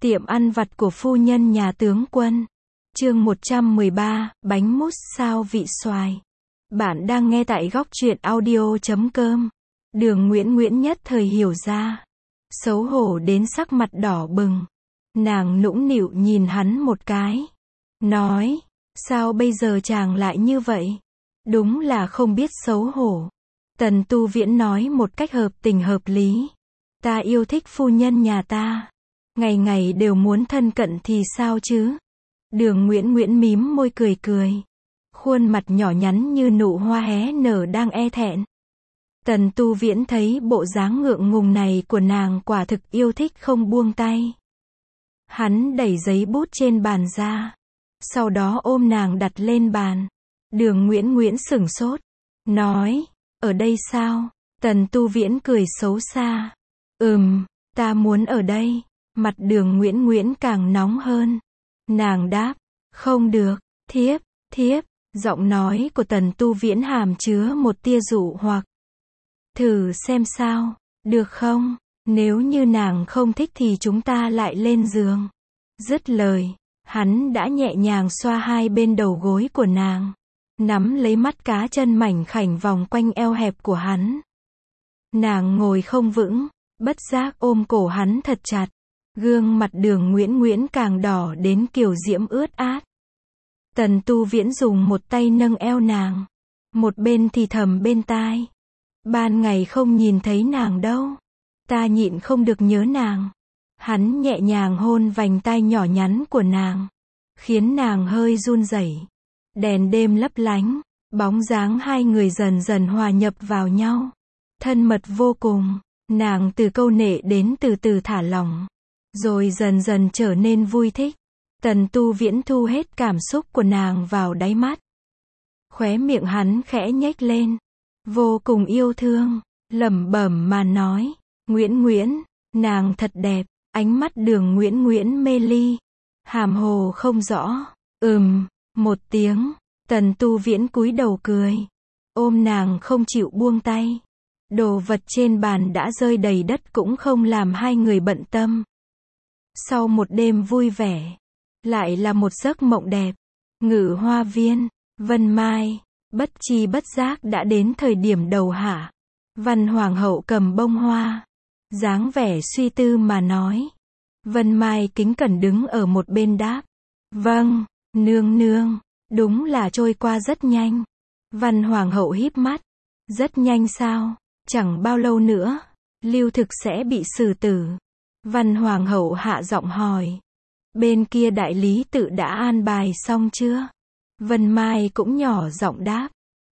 Tiệm ăn vặt của phu nhân nhà tướng quân. Chương 113, bánh mousse sao vị xoài. Bạn đang nghe tại góc truyện audio.com. Đường Nguyễn nhất thời hiểu ra. Xấu hổ đến sắc mặt đỏ bừng. Nàng nũng nịu nhìn hắn một cái. Nói, sao bây giờ chàng lại như vậy? Đúng là không biết xấu hổ. Tần Tu Viễn nói một cách hợp tình hợp lý. Ta yêu thích phu nhân nhà ta. Ngày ngày đều muốn thân cận thì sao chứ? Đường Nguyễn mím môi cười cười. Khuôn mặt nhỏ nhắn như nụ hoa hé nở đang e thẹn. Tần Tu Viễn thấy bộ dáng ngượng ngùng này của nàng quả thực yêu thích không buông tay. Hắn đẩy giấy bút trên bàn ra. Sau đó ôm nàng đặt lên bàn. Đường Nguyễn sửng sốt. Nói, ở đây sao? Tần Tu Viễn cười xấu xa. Ta muốn ở đây. Mặt Đường Nguyễn càng nóng hơn. Nàng đáp, không được, thiếp. Giọng nói của Tần Tu Viễn hàm chứa một tia dụ hoặc. Thử xem sao, được không? Nếu như nàng không thích thì chúng ta lại lên giường. Dứt lời, hắn đã nhẹ nhàng xoa hai bên đầu gối của nàng. Nắm lấy mắt cá chân mảnh khảnh vòng quanh eo hẹp của hắn. Nàng ngồi không vững, bất giác ôm cổ hắn thật chặt. Gương mặt Đường Nguyễn càng đỏ đến kiều diễm ướt át. Tần Tu Viễn dùng một tay nâng eo nàng. Một bên thì thầm bên tai. Ban ngày không nhìn thấy nàng đâu. Ta nhịn không được nhớ nàng. Hắn nhẹ nhàng hôn vành tai nhỏ nhắn của nàng. Khiến nàng hơi run rẩy. Đèn đêm lấp lánh. Bóng dáng hai người dần dần hòa nhập vào nhau. Thân mật vô cùng. Nàng từ câu nệ đến từ từ thả lỏng. Rồi dần dần trở nên vui thích. Tần Tu Viễn thu hết cảm xúc của nàng vào đáy mắt. Khóe miệng hắn khẽ nhếch lên. Vô cùng yêu thương. Lẩm bẩm mà nói. Nguyễn, nàng thật đẹp. Ánh mắt Đường Nguyễn mê ly. Hàm hồ không rõ. Một tiếng. Tần Tu Viễn cúi đầu cười. Ôm nàng không chịu buông tay. Đồ vật trên bàn đã rơi đầy đất cũng không làm hai người bận tâm. Sau một đêm vui vẻ, lại là một giấc mộng đẹp. Ngự hoa viên, Vân Mai, bất chi bất giác đã đến thời điểm đầu hạ. Văn Hoàng hậu cầm bông hoa, dáng vẻ suy tư mà nói. Vân Mai kính cẩn đứng ở một bên đáp. Vâng, nương, đúng là trôi qua rất nhanh. Văn Hoàng hậu híp mắt. Rất nhanh sao? Chẳng bao lâu nữa, Lưu Thực sẽ bị xử tử. Văn Hoàng hậu hạ giọng hỏi. Bên kia đại lý tự đã an bài xong chưa? Vân Mai cũng nhỏ giọng đáp.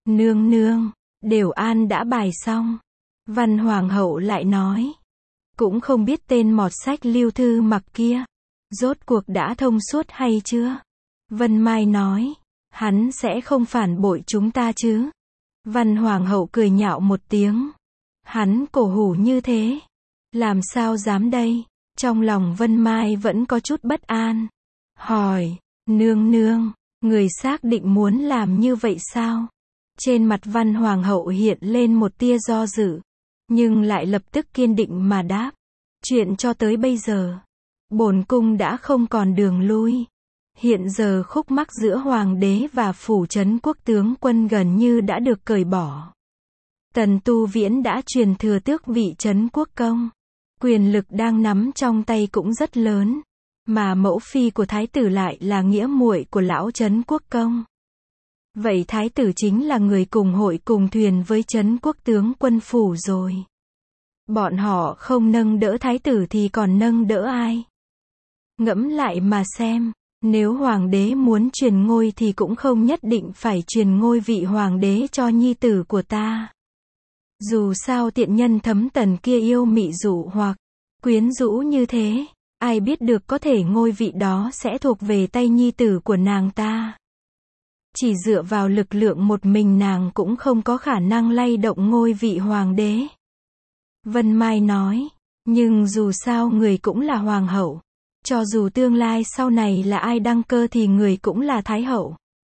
Nương, đều an đã bài xong. Văn Hoàng hậu lại nói. Cũng không biết tên mọt sách Lưu Thư Mặc kia. Rốt cuộc đã thông suốt hay chưa? Vân Mai nói. Hắn sẽ không phản bội chúng ta chứ? Văn Hoàng hậu cười nhạo một tiếng. Hắn cổ hủ như thế. Làm sao dám đây? Trong lòng Vân Mai vẫn có chút bất an. Hỏi, nương, người xác định muốn làm như vậy sao? Trên mặt Văn Hoàng hậu hiện lên một tia do dự. Nhưng lại lập tức kiên định mà đáp. Chuyện cho tới bây giờ, bổn cung đã không còn đường lui. Hiện giờ khúc mắc giữa Hoàng đế và phủ trấn quốc tướng quân gần như đã được cởi bỏ. Tần Tu Viễn đã truyền thừa tước vị trấn quốc công. Quyền lực đang nắm trong tay cũng rất lớn. Mà mẫu phi của thái tử lại là nghĩa muội của lão trấn quốc công. Vậy thái tử chính là người cùng hội cùng thuyền với trấn quốc tướng quân phủ rồi. Bọn họ không nâng đỡ thái tử thì còn nâng đỡ ai? Ngẫm lại mà xem. Nếu hoàng đế muốn truyền ngôi thì cũng không nhất định phải truyền ngôi vị hoàng đế cho nhi tử của ta. Dù sao tiện nhân Thấm Tần kia yêu mị dụ hoặc quyến rũ như thế, ai biết được có thể ngôi vị đó sẽ thuộc về tay nhi tử của nàng ta. Chỉ dựa vào lực lượng một mình nàng cũng không có khả năng lay động ngôi vị hoàng đế. Vân Mai nói, nhưng dù sao người cũng là hoàng hậu. Cho dù tương lai sau này là ai đăng cơ thì người cũng là thái hậu.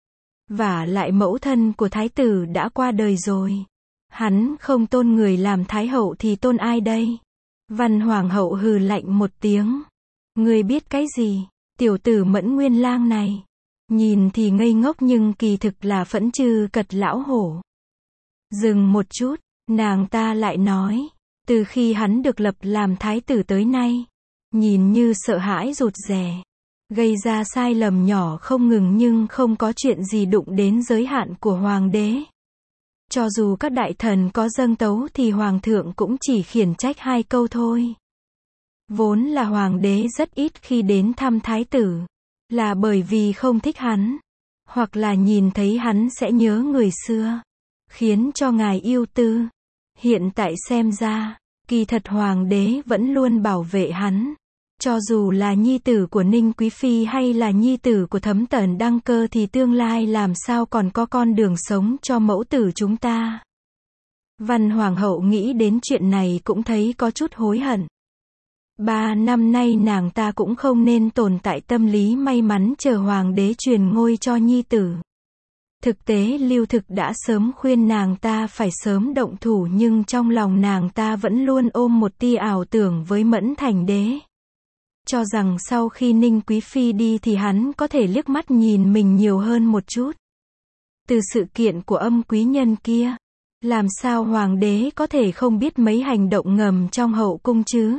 Và lại mẫu thân của thái tử đã qua đời rồi. Hắn không tôn người làm thái hậu thì tôn ai đây? Văn Hoàng hậu hừ lạnh một tiếng. Ngươi biết cái gì? Tiểu tử Mẫn Nguyên Lang này. Nhìn thì ngây ngốc nhưng kỳ thực là phẫn chư cật lão hổ. Dừng một chút, nàng ta lại nói. Từ khi hắn được lập làm thái tử tới nay, nhìn như sợ hãi rụt rè, gây ra sai lầm nhỏ không ngừng nhưng không có chuyện gì đụng đến giới hạn của hoàng đế. Cho dù các đại thần có dâng tấu thì hoàng thượng cũng chỉ khiển trách 2 câu thôi. Vốn là hoàng đế rất ít khi đến thăm thái tử, là bởi vì không thích hắn, hoặc là nhìn thấy hắn sẽ nhớ người xưa, khiến cho ngài yêu tư. Hiện tại xem ra, kỳ thật hoàng đế vẫn luôn bảo vệ hắn. Cho dù là nhi tử của Ninh Quý Phi hay là nhi tử của Thấm Tần Đăng Cơ thì tương lai làm sao còn có con đường sống cho mẫu tử chúng ta. Văn Hoàng hậu nghĩ đến chuyện này cũng thấy có chút hối hận. 3 năm nay nàng ta cũng không nên tồn tại tâm lý may mắn chờ hoàng đế truyền ngôi cho nhi tử. Thực tế Lưu Thực đã sớm khuyên nàng ta phải sớm động thủ nhưng trong lòng nàng ta vẫn luôn ôm một tia ảo tưởng với Mẫn Thành Đế. Cho rằng sau khi Ninh Quý Phi đi thì hắn có thể liếc mắt nhìn mình nhiều hơn một chút. Từ sự kiện của Âm quý nhân kia, làm sao hoàng đế có thể không biết mấy hành động ngầm trong hậu cung chứ?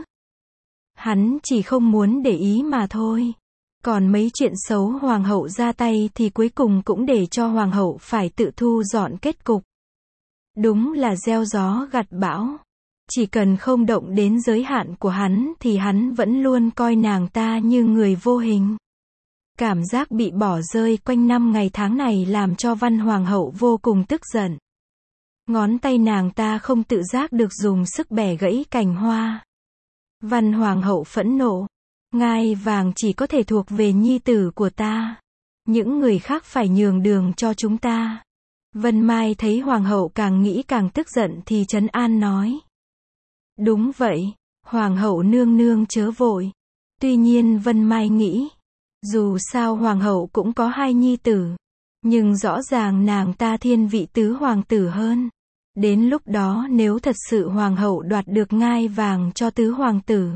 Hắn chỉ không muốn để ý mà thôi. Còn mấy chuyện xấu hoàng hậu ra tay thì cuối cùng cũng để cho hoàng hậu phải tự thu dọn kết cục. Đúng là gieo gió gặt bão. Chỉ cần không động đến giới hạn của hắn thì hắn vẫn luôn coi nàng ta như người vô hình. Cảm giác bị bỏ rơi quanh năm ngày tháng này làm cho Văn Hoàng hậu vô cùng tức giận. Ngón tay nàng ta không tự giác được dùng sức bẻ gãy cành hoa. Văn Hoàng hậu phẫn nộ. Ngai vàng chỉ có thể thuộc về nhi tử của ta. Những người khác phải nhường đường cho chúng ta. Vân Mai thấy Hoàng hậu càng nghĩ càng tức giận thì trấn an nói. Đúng vậy, Hoàng hậu nương nương chớ vội. Tuy nhiên Vân Mai nghĩ, dù sao Hoàng hậu cũng có 2 nhi tử. Nhưng rõ ràng nàng ta thiên vị tứ hoàng tử hơn. Đến lúc đó nếu thật sự Hoàng hậu đoạt được ngai vàng cho tứ hoàng tử,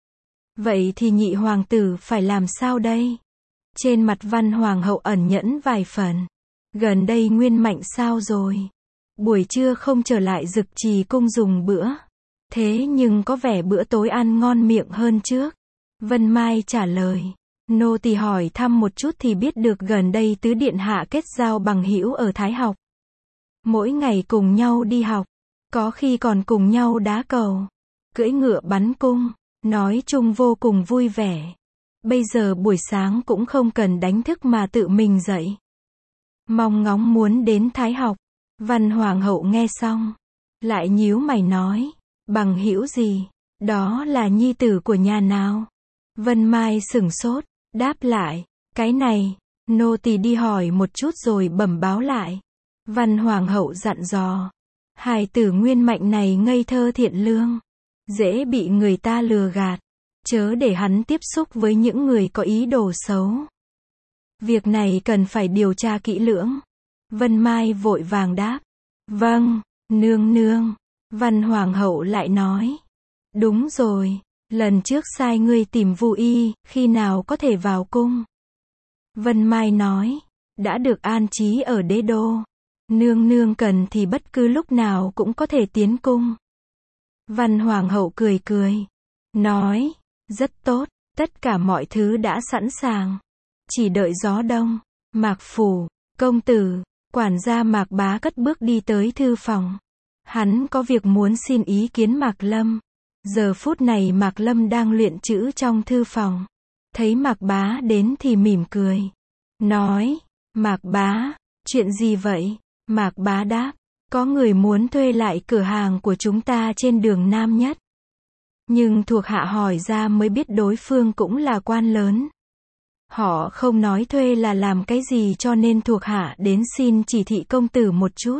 vậy thì nhị hoàng tử phải làm sao đây? Trên mặt Văn Hoàng hậu ẩn nhẫn vài phần. Gần đây Nguyên Mạnh sao rồi? Buổi trưa không trở lại Dực Trì cung dùng bữa. Thế nhưng có vẻ bữa tối ăn ngon miệng hơn trước. Vân Mai trả lời. Nô tỳ hỏi thăm một chút thì biết được gần đây tứ điện hạ kết giao bằng hữu ở Thái học. Mỗi ngày cùng nhau đi học. Có khi còn cùng nhau đá cầu. Cưỡi ngựa bắn cung. Nói chung vô cùng vui vẻ. Bây giờ buổi sáng cũng không cần đánh thức mà tự mình dậy. Mong ngóng muốn đến Thái học. Văn Hoàng hậu nghe xong. Lại nhíu mày nói. Bằng hữu gì? Đó là nhi tử của nhà nào? Vân Mai sửng sốt. Đáp lại. Cái này. Nô tỳ đi hỏi một chút rồi bẩm báo lại. Văn Hoàng hậu dặn dò. Hài tử Nguyên Mạnh này ngây thơ thiện lương. Dễ bị người ta lừa gạt. Chớ để hắn tiếp xúc với những người có ý đồ xấu. Việc này cần phải điều tra kỹ lưỡng. Vân Mai vội vàng đáp. Vâng, nương nương. Văn Hoàng hậu lại nói. Đúng rồi, lần trước sai ngươi tìm Vu Y, khi nào có thể vào cung? Vân Mai nói. Đã được an trí ở đế đô. Nương nương cần thì bất cứ lúc nào cũng có thể tiến cung. Văn Hoàng hậu cười cười. Nói. Rất tốt, tất cả mọi thứ đã sẵn sàng. Chỉ đợi gió đông. Mạc Phủ, công tử, quản gia Mạc Bá cất bước đi tới thư phòng. Hắn có việc muốn xin ý kiến Mạc Lâm. Giờ phút này Mạc Lâm đang luyện chữ trong thư phòng. Thấy Mạc Bá đến thì mỉm cười. Nói, Mạc Bá, chuyện gì vậy? Mạc Bá đáp, có người muốn thuê lại cửa hàng của chúng ta trên đường Nam Nhất. Nhưng thuộc hạ hỏi ra mới biết đối phương cũng là quan lớn. Họ không nói thuê là làm cái gì cho nên thuộc hạ đến xin chỉ thị công tử một chút.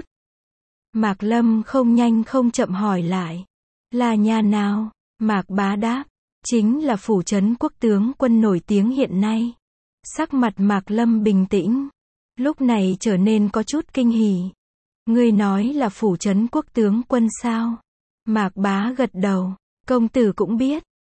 Mạc Lâm không nhanh không chậm hỏi lại. Là nhà nào? Mạc Bá đáp. Chính là phủ trấn quốc tướng quân nổi tiếng hiện nay. Sắc mặt Mạc Lâm bình tĩnh. Lúc này trở nên có chút kinh hỉ. Ngươi nói là phủ trấn quốc tướng quân sao? Mạc Bá gật đầu. Công tử cũng biết.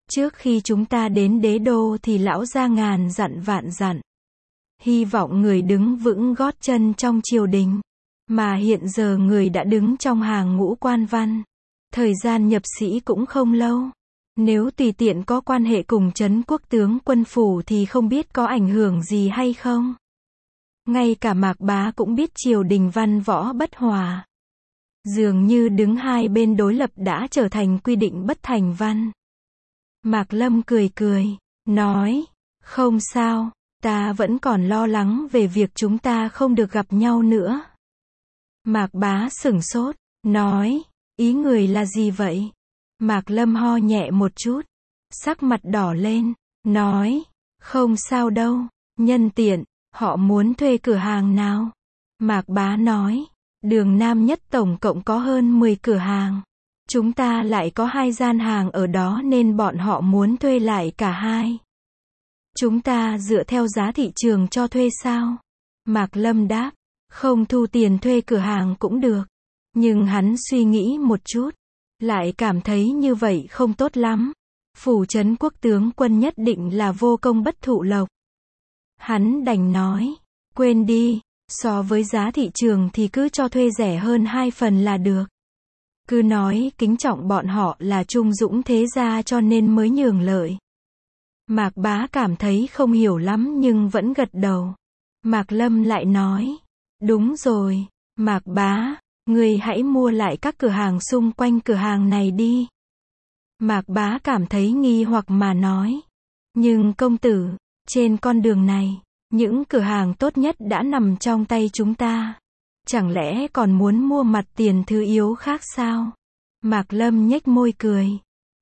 Trước khi chúng ta đến đế đô thì lão gia ngàn dặn vạn dặn. Hy vọng người đứng vững gót chân trong triều đình. Mà hiện giờ người đã đứng trong hàng ngũ quan văn. Thời gian nhập sĩ cũng không lâu. Nếu tùy tiện có quan hệ cùng trấn quốc tướng quân phủ thì không biết có ảnh hưởng gì hay không. Ngay cả Mạc Bá cũng biết triều đình văn võ bất hòa. Dường như đứng hai bên đối lập đã trở thành quy định bất thành văn. Mạc Lâm cười cười, nói, không sao, ta vẫn còn lo lắng về việc chúng ta không được gặp nhau nữa. Mạc Bá sửng sốt, nói, ý người là gì vậy? Mạc Lâm ho nhẹ một chút, sắc mặt đỏ lên, nói, không sao đâu, nhân tiện, họ muốn thuê cửa hàng nào? Mạc Bá nói, Đường Nam Nhất tổng cộng có hơn 10 cửa hàng. Chúng ta lại có 2 gian hàng ở đó nên bọn họ muốn thuê lại cả 2. Chúng ta dựa theo giá thị trường cho thuê sao? Mạc Lâm đáp, không thu tiền thuê cửa hàng cũng được. Nhưng hắn suy nghĩ một chút, lại cảm thấy như vậy không tốt lắm. Phủ trấn quốc tướng quân nhất định là vô công bất thụ lộc. Hắn đành nói, quên đi, so với giá thị trường thì cứ cho thuê rẻ hơn 2 phần là được. Cứ nói kính trọng bọn họ là trung dũng thế gia cho nên mới nhường lợi. Mạc Bá cảm thấy không hiểu lắm nhưng vẫn gật đầu. Mạc Lâm lại nói, đúng rồi, Mạc Bá, người hãy mua lại các cửa hàng xung quanh cửa hàng này đi. Mạc Bá cảm thấy nghi hoặc mà nói, nhưng công tử, trên con đường này, những cửa hàng tốt nhất đã nằm trong tay chúng ta. Chẳng lẽ còn muốn mua mặt tiền thứ yếu khác sao? Mạc Lâm nhếch môi cười.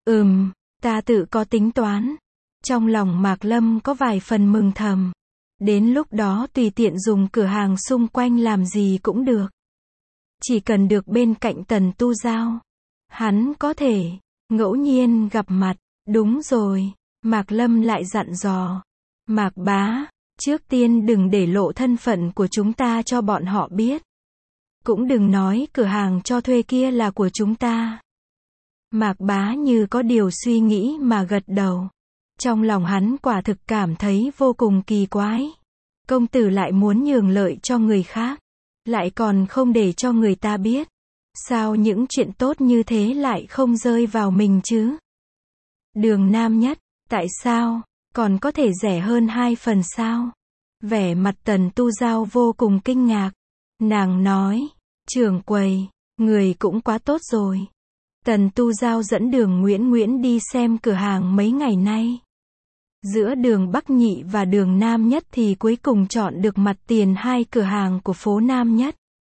Ta tự có tính toán. Trong lòng Mạc Lâm có vài phần mừng thầm. Đến lúc đó tùy tiện dùng cửa hàng xung quanh làm gì cũng được. Chỉ cần được bên cạnh Tần Tu Giao. Hắn có thể ngẫu nhiên gặp mặt. Đúng rồi, Mạc Lâm lại dặn dò. Mạc Bá, trước tiên đừng để lộ thân phận của chúng ta cho bọn họ biết. Cũng đừng nói cửa hàng cho thuê kia là của chúng ta. Mạc Bá như có điều suy nghĩ mà gật đầu. Trong lòng hắn quả thực cảm thấy vô cùng kỳ quái. Công tử lại muốn nhường lợi cho người khác, lại còn không để cho người ta biết. Sao những chuyện tốt như thế lại không rơi vào mình chứ? Đường Nam Nhất, tại sao, còn có thể rẻ hơn 2 phần sao? Vẻ mặt Tần Tu Giao vô cùng kinh ngạc. Nàng nói, trưởng quầy, người cũng quá tốt rồi. Tần Tu Giao dẫn Đường Nguyễn đi xem cửa hàng mấy ngày nay. Giữa đường Bắc Nhị và đường Nam Nhất thì cuối cùng chọn được mặt tiền 2 cửa hàng của phố Nam Nhất.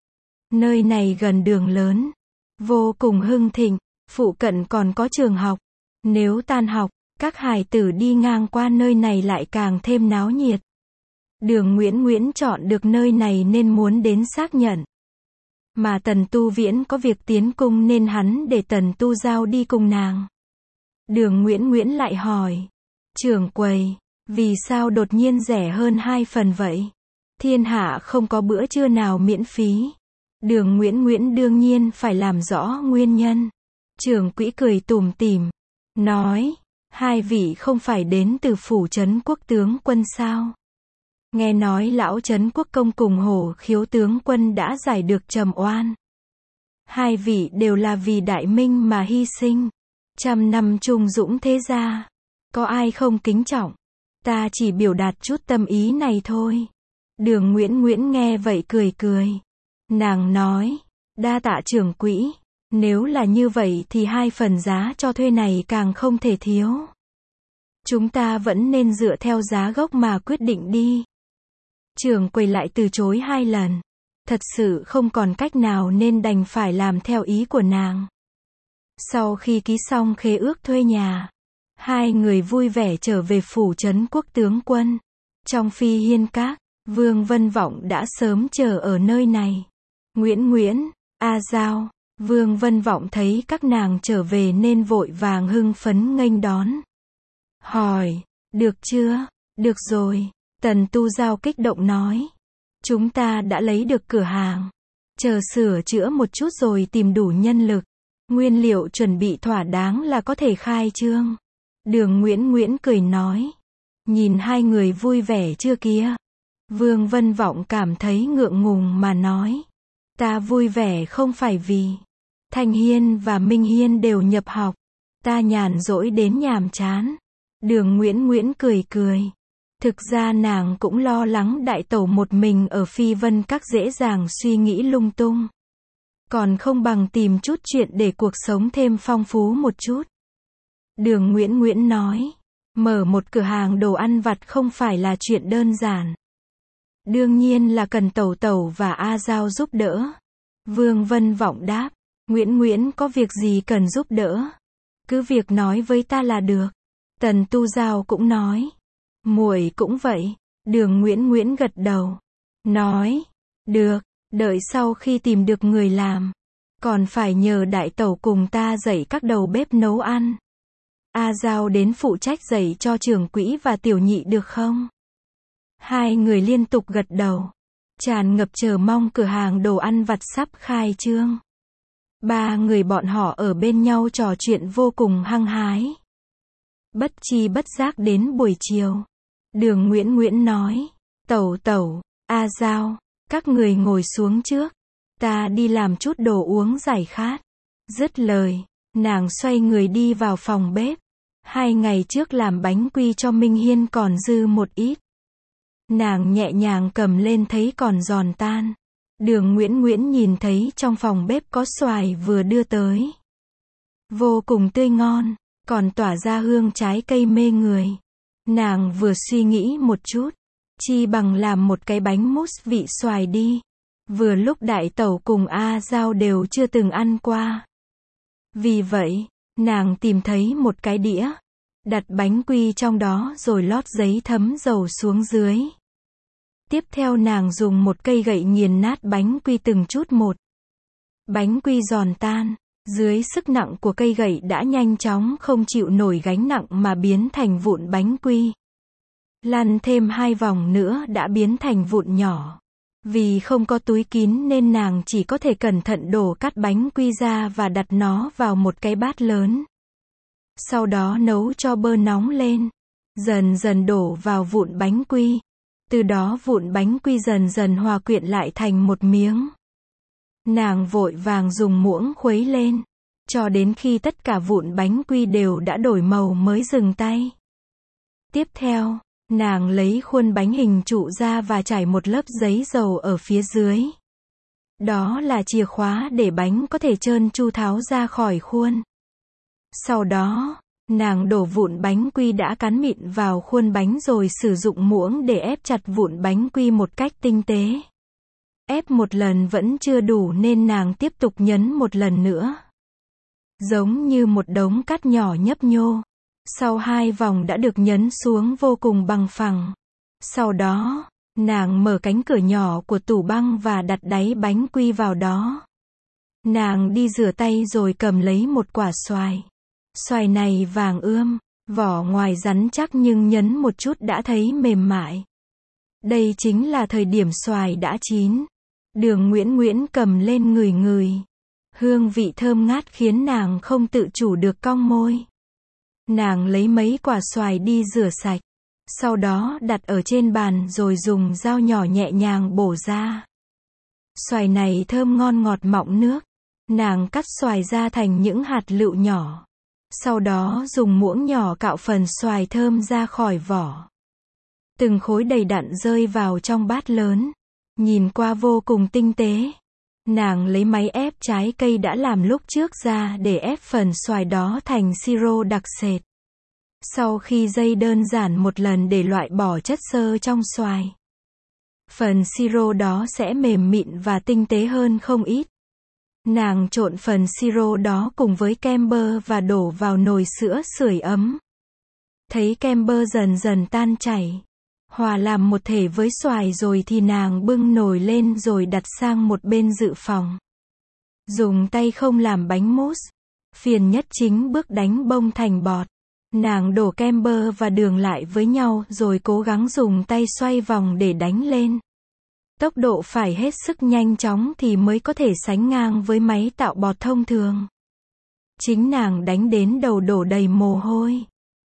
Nơi này gần đường lớn, vô cùng hưng thịnh, phụ cận còn có trường học. Nếu tan học, các hài tử đi ngang qua nơi này lại càng thêm náo nhiệt. Đường Nguyễn chọn được nơi này nên muốn đến xác nhận. Mà Tần Tu Viễn có việc tiến cung nên hắn để Tần Tu Giao đi cùng nàng. Đường Nguyễn lại hỏi, trưởng quầy, vì sao đột nhiên rẻ hơn 2 phần vậy? Thiên hạ không có bữa trưa nào miễn phí. Đường Nguyễn đương nhiên phải làm rõ nguyên nhân. Trưởng quỹ cười tủm tỉm, nói, 2 vị không phải đến từ phủ trấn quốc tướng quân sao? Nghe nói lão trấn quốc công cùng Hổ Khiếu tướng quân đã giải được trầm oan. 2 vị đều là vì đại minh mà hy sinh. 100 năm trung dũng thế gia. Có ai không kính trọng? Ta chỉ biểu đạt chút tâm ý này thôi. Đường Nguyễn nghe vậy cười cười. Nàng nói, đa tạ trưởng quỹ. Nếu là như vậy thì 2 phần giá cho thuê này càng không thể thiếu. Chúng ta vẫn nên dựa theo giá gốc mà quyết định đi. Trưởng quầy lại từ chối 2 lần. Thật sự không còn cách nào nên đành phải làm theo ý của nàng. Sau khi ký xong khế ước thuê nhà, 2 người vui vẻ trở về phủ trấn quốc tướng quân. Trong Phi Hiên Các, Vương Vân Vọng đã sớm chờ ở nơi này. Nguyễn, A Giao, Vương Vân Vọng thấy các nàng trở về nên vội vàng hưng phấn nghênh đón. Hỏi, được chưa? Được rồi, Tần Tu Giao kích động nói. Chúng ta đã lấy được cửa hàng. Chờ sửa chữa một chút rồi tìm đủ nhân lực. Nguyên liệu chuẩn bị thỏa đáng là có thể khai trương. Đường Nguyễn Nguyễn cười nói. Nhìn hai người vui vẻ chưa kia? Vương Vân Vọng cảm thấy ngượng ngùng mà nói. Ta vui vẻ không phải vì Thanh Hiên và Minh Hiên đều nhập học. Ta nhàn rỗi đến nhàm chán. Đường Nguyễn Nguyễn cười cười. Thực ra nàng cũng lo lắng đại tẩu một mình ở Phi Vân Các dễ dàng suy nghĩ lung tung. Còn không bằng tìm chút chuyện để cuộc sống thêm phong phú một chút. Đường Nguyễn Nguyễn nói. Mở một cửa hàng đồ ăn vặt không phải là chuyện đơn giản. Đương nhiên là cần tẩu tẩu và A Giao giúp đỡ. Vương Vân Vọng đáp. Nguyễn Nguyễn có việc gì cần giúp đỡ? Cứ việc nói với ta là được. Tần Tu Giao cũng nói. Muội cũng vậy. Đường Nguyễn Nguyễn gật đầu. Nói. Được, đợi sau khi tìm được người làm. Còn phải nhờ đại tẩu cùng ta dạy các đầu bếp nấu ăn. A Giao đến phụ trách dạy cho Trưởng Quỹ và Tiểu Nhị được không? Hai người liên tục gật đầu. Tràn ngập chờ mong cửa hàng đồ ăn vặt sắp khai trương. Ba người bọn họ ở bên nhau trò chuyện vô cùng hăng hái. Bất chi bất giác đến buổi chiều. Đường Nguyễn Nguyễn nói. Tẩu tẩu, A Giao, các người ngồi xuống trước. Ta đi làm chút đồ uống giải khát. Dứt lời, nàng xoay người đi vào phòng bếp. 2 ngày trước làm bánh quy cho Minh Hiên còn dư một ít. Nàng nhẹ nhàng cầm lên thấy còn giòn tan. Đường Nguyễn Nguyễn nhìn thấy trong phòng bếp có xoài vừa đưa tới. Vô cùng tươi ngon, còn tỏa ra hương trái cây mê người. Nàng vừa suy nghĩ một chút, chi bằng làm một cái bánh mousse vị xoài đi. Vừa lúc đại tẩu cùng A Giao đều chưa từng ăn qua. Vì vậy, nàng tìm thấy một cái đĩa, đặt bánh quy trong đó rồi lót giấy thấm dầu xuống dưới. Tiếp theo nàng dùng một cây gậy nghiền nát bánh quy từng chút một. Bánh quy giòn tan, dưới sức nặng của cây gậy đã nhanh chóng không chịu nổi gánh nặng mà biến thành vụn bánh quy. Lăn thêm 2 vòng nữa đã biến thành vụn nhỏ. Vì không có túi kín nên nàng chỉ có thể cẩn thận đổ cắt bánh quy ra và đặt nó vào một cái bát lớn. Sau đó nấu cho bơ nóng lên. Dần dần đổ vào vụn bánh quy. Từ đó vụn bánh quy dần dần hòa quyện lại thành một miếng. Nàng vội vàng dùng muỗng khuấy lên. Cho đến khi tất cả vụn bánh quy đều đã đổi màu mới dừng tay. Tiếp theo, nàng lấy khuôn bánh hình trụ ra và trải một lớp giấy dầu ở phía dưới. Đó là chìa khóa để bánh có thể trơn tru tháo ra khỏi khuôn. Sau đó, nàng đổ vụn bánh quy đã cán mịn vào khuôn bánh rồi sử dụng muỗng để ép chặt vụn bánh quy một cách tinh tế. Ép một lần vẫn chưa đủ nên nàng tiếp tục nhấn một lần nữa. Giống như một đống cát nhỏ nhấp nhô. Sau 2 vòng đã được nhấn xuống vô cùng bằng phẳng. Sau đó, nàng mở cánh cửa nhỏ của tủ băng và đặt đáy bánh quy vào đó. Nàng đi rửa tay rồi cầm lấy một quả xoài. Xoài này vàng ươm, vỏ ngoài rắn chắc nhưng nhấn một chút đã thấy mềm mại. Đây chính là thời điểm xoài đã chín. Đường Nguyễn Nguyễn cầm lên ngửi ngửi. Hương vị thơm ngát khiến nàng không tự chủ được cong môi. Nàng lấy mấy quả xoài đi rửa sạch. Sau đó đặt ở trên bàn rồi dùng dao nhỏ nhẹ nhàng bổ ra. Xoài này thơm ngon ngọt mọng nước. Nàng cắt xoài ra thành những hạt lựu nhỏ. Sau đó dùng muỗng nhỏ cạo phần xoài thơm ra khỏi vỏ. Từng khối đầy đặn rơi vào trong bát lớn. Nhìn qua vô cùng tinh tế. Nàng lấy máy ép trái cây đã làm lúc trước ra để ép phần xoài đó thành siro đặc sệt. Sau khi dây đơn giản một lần để loại bỏ chất xơ trong xoài. Phần siro đó sẽ mềm mịn và tinh tế hơn không ít. Nàng trộn phần siro đó cùng với kem bơ và đổ vào nồi sữa sưởi ấm. Thấy kem bơ dần dần tan chảy, hòa làm một thể với xoài rồi thì nàng bưng nồi lên rồi đặt sang một bên dự phòng. Dùng tay không làm bánh mousse. Phiền nhất chính bước đánh bông thành bọt. Nàng đổ kem bơ và đường lại với nhau rồi cố gắng dùng tay xoay vòng để đánh lên. Tốc độ phải hết sức nhanh chóng thì mới có thể sánh ngang với máy tạo bọt thông thường. Chính nàng đánh đến đầu đổ đầy mồ hôi.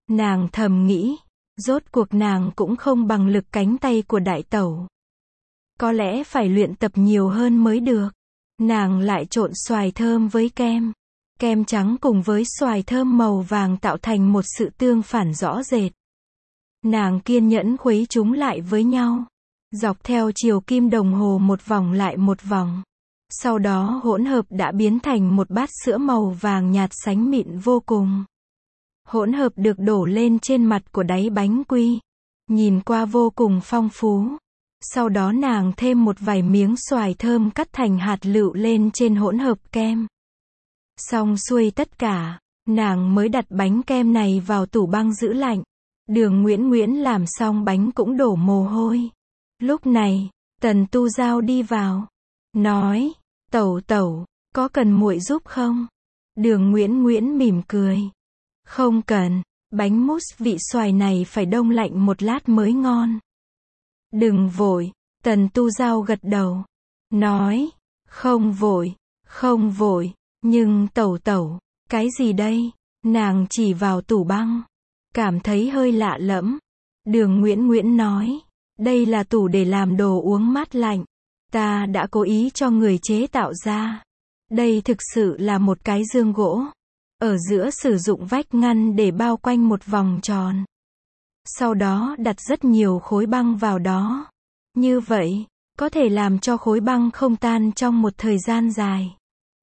Nàng thầm nghĩ, rốt cuộc nàng cũng không bằng lực cánh tay của đại tẩu. Có lẽ phải luyện tập nhiều hơn mới được. Nàng lại trộn xoài thơm với kem. Kem trắng cùng với xoài thơm màu vàng tạo thành một sự tương phản rõ rệt. Nàng kiên nhẫn khuấy chúng lại với nhau, dọc theo chiều kim đồng hồ một vòng lại một vòng. Sau đó hỗn hợp đã biến thành một bát sữa màu vàng nhạt sánh mịn vô cùng. Hỗn hợp được đổ lên trên mặt của đáy bánh quy, nhìn qua vô cùng phong phú. Sau đó nàng thêm một vài miếng xoài thơm cắt thành hạt lựu lên trên hỗn hợp kem. Xong xuôi tất cả, nàng mới đặt bánh kem này vào tủ băng giữ lạnh. Đường Nguyễn Nguyễn làm xong bánh cũng đổ mồ hôi. Lúc này, Tần Tu Dao đi vào, nói, tẩu tẩu, có cần muội giúp không? Đường Nguyễn Nguyễn mỉm cười. Không cần, bánh mousse vị xoài này phải đông lạnh một lát mới ngon. Đừng vội, Tần Tu Dao gật đầu, nói, không vội, không vội, nhưng tẩu tẩu, cái gì đây? Nàng chỉ vào tủ băng, cảm thấy hơi lạ lẫm. Đường Nguyễn Nguyễn nói, đây là tủ để làm đồ uống mát lạnh. Ta đã cố ý cho người chế tạo ra. Đây thực sự là một cái dương gỗ. Ở giữa sử dụng vách ngăn để bao quanh một vòng tròn. Sau đó đặt rất nhiều khối băng vào đó. Như vậy, có thể làm cho khối băng không tan trong một thời gian dài.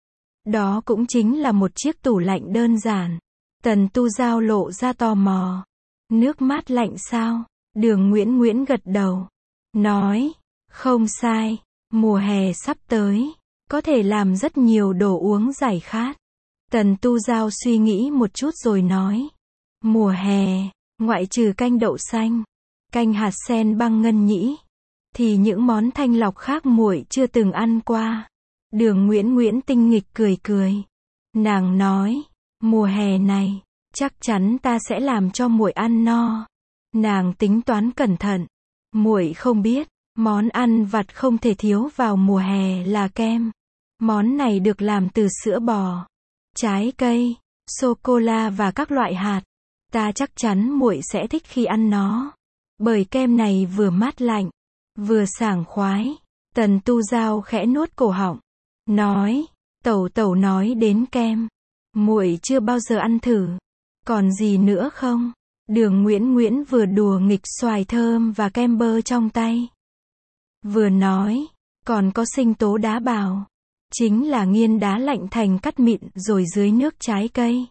Đó cũng chính là một chiếc tủ lạnh đơn giản. Tần Tu Dao lộ ra tò mò. Nước mát lạnh sao? Đường Nguyễn Nguyễn gật đầu. Nói, không sai, mùa hè sắp tới. Có thể làm rất nhiều đồ uống giải khát. Tần Tu Dao suy nghĩ một chút rồi nói. Mùa hè, ngoại trừ canh đậu xanh, canh hạt sen băng ngân nhĩ, thì những món thanh lọc khác muội chưa từng ăn qua. Đường Nguyễn Nguyễn tinh nghịch cười cười. Nàng nói, mùa hè này, chắc chắn ta sẽ làm cho muội ăn no. Nàng tính toán cẩn thận. Muội không biết, món ăn vặt không thể thiếu vào mùa hè là kem. Món này được làm từ sữa bò, trái cây, sô-cô-la và các loại hạt. Ta chắc chắn muội sẽ thích khi ăn nó. Bởi kem này vừa mát lạnh, vừa sảng khoái. Tần Tu Dao khẽ nuốt cổ họng, nói, tẩu tẩu nói đến kem, muội chưa bao giờ ăn thử. Còn gì nữa không? Đường Nguyễn Nguyễn vừa đùa nghịch xoài thơm và kem bơ trong tay, vừa nói, còn có sinh tố đá bào. Chính là nghiên đá lạnh thành cắt mịn rồi dưới nước trái cây,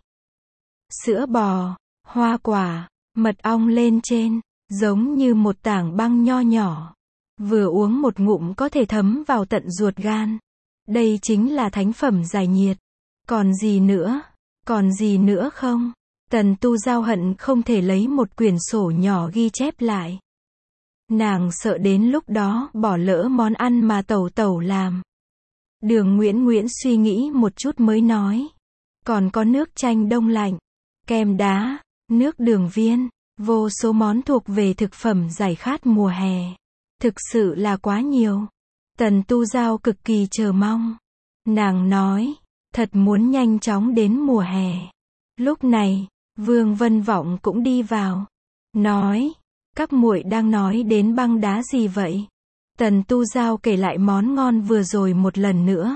sữa bò, hoa quả, mật ong lên trên, giống như một tảng băng nho nhỏ. Vừa uống một ngụm có thể thấm vào tận ruột gan. Đây chính là thánh phẩm giải nhiệt. Còn gì nữa? Còn gì nữa không? Tần Tu Dao hận không thể lấy một quyển sổ nhỏ ghi chép lại. Nàng sợ đến lúc đó bỏ lỡ món ăn mà tẩu tẩu làm. Đường Nguyễn Nguyễn suy nghĩ một chút mới nói. Còn có nước chanh đông lạnh, kem đá, nước đường viên, vô số món thuộc về thực phẩm giải khát mùa hè. Thực sự là quá nhiều. Tần Tu Dao cực kỳ chờ mong. Nàng nói, thật muốn nhanh chóng đến mùa hè. Lúc này, Vương Vân Vọng cũng đi vào. Nói, các muội đang nói đến băng đá gì vậy? Tần Tu Dao kể lại món ngon vừa rồi một lần nữa.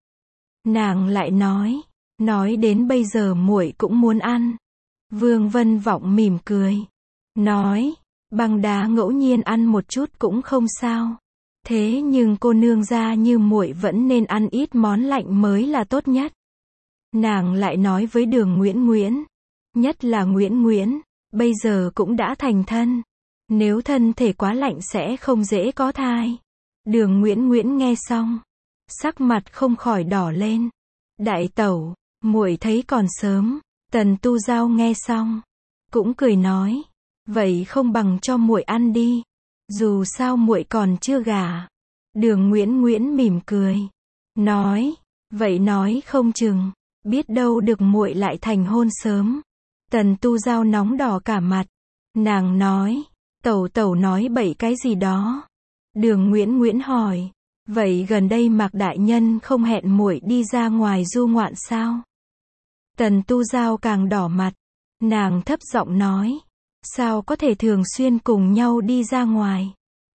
Nàng lại nói đến bây giờ muội cũng muốn ăn. Vương Vân Vọng mỉm cười, nói, băng đá ngẫu nhiên ăn một chút cũng không sao. Thế nhưng cô nương gia như muội vẫn nên ăn ít món lạnh mới là tốt nhất. Nàng lại nói với Đường Nguyễn Nguyễn, nhất là Nguyễn Nguyễn, bây giờ cũng đã thành thân. Nếu thân thể quá lạnh sẽ không dễ có thai. Đường Nguyễn Nguyễn nghe xong, sắc mặt không khỏi đỏ lên. Đại tẩu, muội thấy còn sớm. Tần Tu Dao nghe xong, cũng cười nói, vậy không bằng cho muội ăn đi. Dù sao muội còn chưa gả. Đường Nguyễn Nguyễn mỉm cười, nói, vậy nói không chừng, biết đâu được muội lại thành hôn sớm. Tần Tu Dao nóng đỏ cả mặt. Nàng nói, tẩu tẩu nói bậy cái gì đó. Đường Nguyễn Nguyễn hỏi, vậy gần đây Mạc đại nhân không hẹn muội đi ra ngoài du ngoạn sao? Tần Tu Dao càng đỏ mặt. Nàng thấp giọng nói. Sao có thể thường xuyên cùng nhau đi ra ngoài?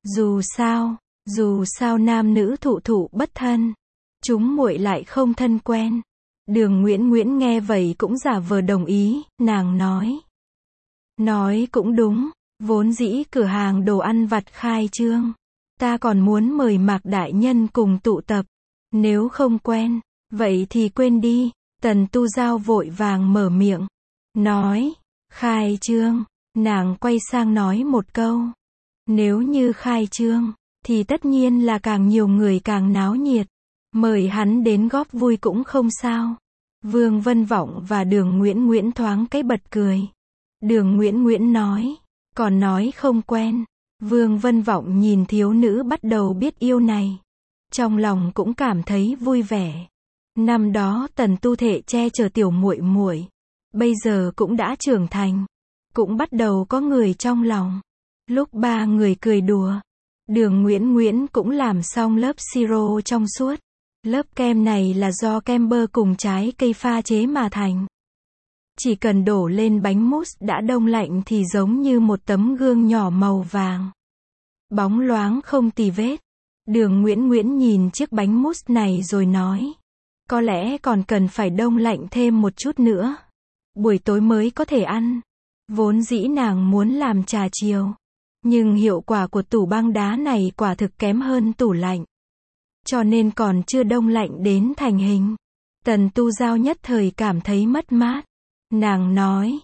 Dù sao nam nữ thụ thụ bất thân. Chúng muội lại không thân quen. Đường Nguyễn nghe vậy cũng giả vờ đồng ý, nàng nói. Nói cũng đúng, vốn dĩ cửa hàng đồ ăn vặt khai trương. Ta còn muốn mời Mạc đại nhân cùng tụ tập. Nếu không quen, vậy thì quên đi. Tần Tu Giao vội vàng mở miệng. Nói, khai trương, nàng quay sang nói một câu. Nếu như khai trương, thì tất nhiên là càng nhiều người càng náo nhiệt. Mời hắn đến góp vui cũng không sao. Vương Vân Vọng và Đường Nguyễn thoáng cái bật cười. Đường Nguyễn nói, còn nói không quen. Vương Vân Vọng nhìn thiếu nữ bắt đầu biết yêu này. Trong lòng cũng cảm thấy vui vẻ. Năm đó Tần Tu Thệ che chở tiểu muội muội, bây giờ cũng đã trưởng thành, cũng bắt đầu có người trong lòng. Lúc ba người cười đùa, Đường Nguyễn cũng làm xong lớp siro trong suốt. Lớp kem này là do kem bơ cùng trái cây pha chế mà thành. Chỉ cần đổ lên bánh mousse đã đông lạnh thì giống như một tấm gương nhỏ màu vàng, bóng loáng không tì vết. Đường Nguyễn nhìn chiếc bánh mousse này rồi nói. Có lẽ còn cần phải đông lạnh thêm một chút nữa. Buổi tối mới có thể ăn. Vốn dĩ nàng muốn làm trà chiều. Nhưng hiệu quả của tủ băng đá này quả thực kém hơn tủ lạnh. Cho nên còn chưa đông lạnh đến thành hình. Tần Tu Giao nhất thời cảm thấy mất mát. Nàng nói,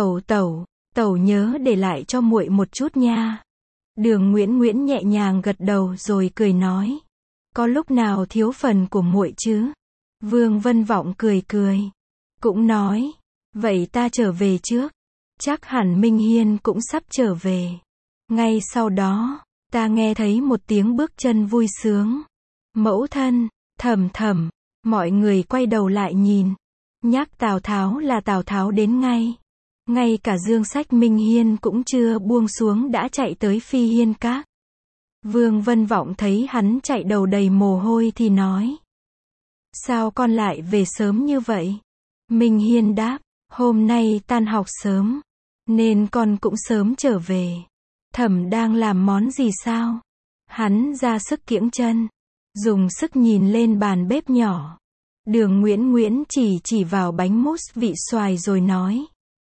tẩu nhớ để lại cho muội một chút nha. Đường Nguyễn nhẹ nhàng gật đầu rồi cười nói. Có lúc nào thiếu phần của muội chứ? Vương Vân Vọng cười. Cũng nói, vậy ta trở về trước. Chắc hẳn Minh Hiên cũng sắp trở về. Ngay sau đó, ta nghe thấy một tiếng bước chân vui sướng. Mẫu thân, Thẩm, mọi người quay đầu lại nhìn. Nhắc Tào Tháo là Tào Tháo đến ngay. Ngay cả Dương Sách Minh Hiên cũng chưa buông xuống đã chạy tới Phi Hiên Các. Vương Vân Vọng thấy hắn chạy đầu đầy mồ hôi thì nói. Sao con lại về sớm như vậy? Minh Hiên đáp, hôm nay tan học sớm, nên con cũng sớm trở về. Thẩm đang làm món gì sao? Hắn ra sức kiễng chân, dùng sức nhìn lên bàn bếp nhỏ. Đường Nguyễn chỉ vào bánh mousse vị xoài rồi nói.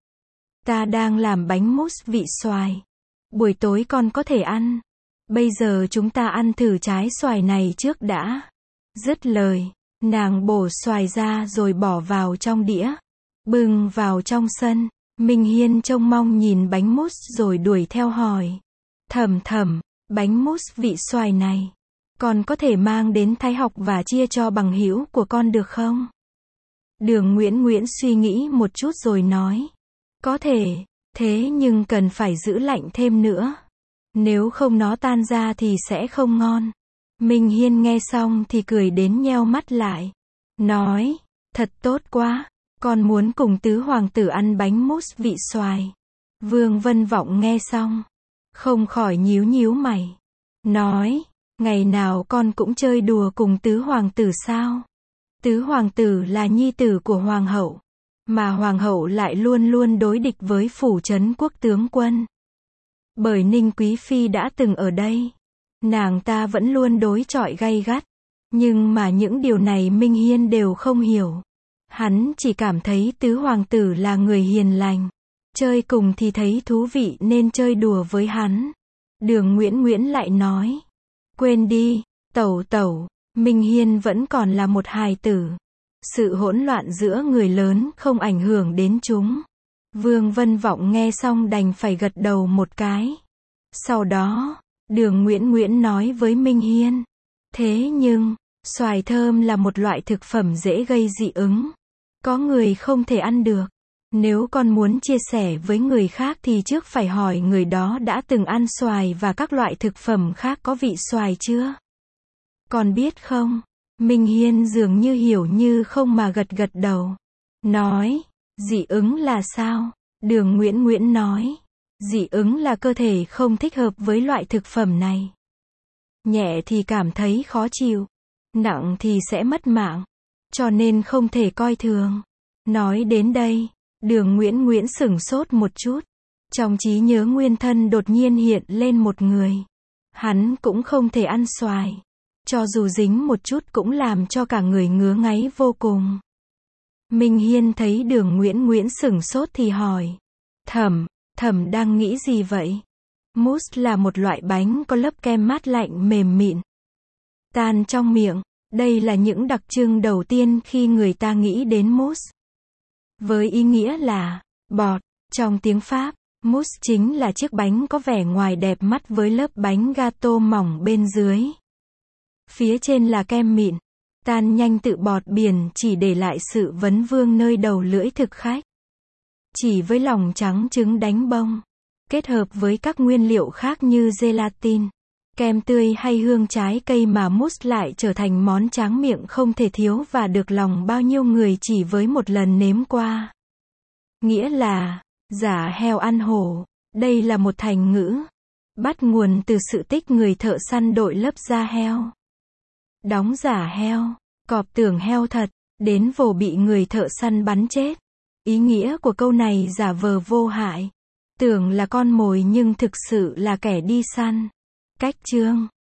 Ta đang làm bánh mousse vị xoài. Buổi tối con có thể ăn. Bây giờ chúng ta ăn thử trái xoài này trước đã. Dứt lời, nàng bổ xoài ra rồi bỏ vào trong đĩa. Bưng vào trong sân. Minh Hiên trông mong nhìn bánh mousse rồi đuổi theo hỏi. Thẩm, bánh mousse vị xoài này, con có thể mang đến Thái học và chia cho bằng hữu của con được không? Đường Nguyễn suy nghĩ một chút rồi nói. Có thể, thế nhưng cần phải giữ lạnh thêm nữa. Nếu không nó tan ra thì sẽ không ngon. Minh Hiên nghe xong thì cười đến nheo mắt lại. Nói, thật tốt quá, con muốn cùng tứ hoàng tử ăn bánh mousse vị xoài. Vương Vân Vọng nghe xong, không khỏi nhíu mày. Nói, ngày nào con cũng chơi đùa cùng tứ hoàng tử sao? Tứ hoàng tử là nhi tử của hoàng hậu, mà hoàng hậu lại luôn đối địch với phủ trấn quốc tướng quân. Bởi Ninh Quý Phi đã từng ở đây, nàng ta vẫn luôn đối chọi gay gắt. Nhưng mà những điều này Minh Hiên đều không hiểu. Hắn chỉ cảm thấy tứ hoàng tử là người hiền lành. Chơi cùng thì thấy thú vị nên chơi đùa với hắn. Đường Nguyễn lại nói. Quên đi, tẩu, Minh Hiên vẫn còn là một hài tử. Sự hỗn loạn giữa người lớn không ảnh hưởng đến chúng. Vương Vân Vọng nghe xong đành phải gật đầu một cái. Sau đó, Đường Nguyễn nói với Minh Hiên. Thế nhưng, xoài thơm là một loại thực phẩm dễ gây dị ứng. Có người không thể ăn được. Nếu con muốn chia sẻ với người khác thì trước phải hỏi người đó đã từng ăn xoài và các loại thực phẩm khác có vị xoài chưa? Con biết không? Minh Hiên dường như hiểu như không mà gật đầu. Nói, dị ứng là sao? Đường Nguyễn nói, dị ứng là cơ thể không thích hợp với loại thực phẩm này. Nhẹ thì cảm thấy khó chịu, nặng thì sẽ mất mạng, cho nên không thể coi thường. Nói đến đây, Đường Nguyễn Nguyễn sửng sốt một chút. Trong trí nhớ nguyên thân đột nhiên hiện lên một người. Hắn cũng không thể ăn xoài. Cho dù dính một chút cũng làm cho cả người ngứa ngáy vô cùng. Minh Hiên thấy Đường Nguyễn Nguyễn sửng sốt thì hỏi. Thẩm đang nghĩ gì vậy? Mousse là một loại bánh có lớp kem mát lạnh mềm mịn. Tan trong miệng. Đây là những đặc trưng đầu tiên khi người ta nghĩ đến mousse. Với ý nghĩa là bọt. Trong tiếng Pháp, mousse chính là chiếc bánh có vẻ ngoài đẹp mắt với lớp bánh gato mỏng bên dưới. Phía trên là kem mịn. Tan nhanh tự bọt biển chỉ để lại sự vấn vương nơi đầu lưỡi thực khách. Chỉ với lòng trắng trứng đánh bông. Kết hợp với các nguyên liệu khác như gelatin, kem tươi hay hương trái cây mà mousse lại trở thành món tráng miệng không thể thiếu và được lòng bao nhiêu người chỉ với một lần nếm qua. Nghĩa là, giả heo ăn hổ. Đây là một thành ngữ. Bắt nguồn từ sự tích người thợ săn đội lớp da heo. Đóng giả heo, cọp tưởng heo thật, đến vồ bị người thợ săn bắn chết. Ý nghĩa của câu này giả vờ vô hại. Tưởng là con mồi nhưng thực sự là kẻ đi săn. Cách chương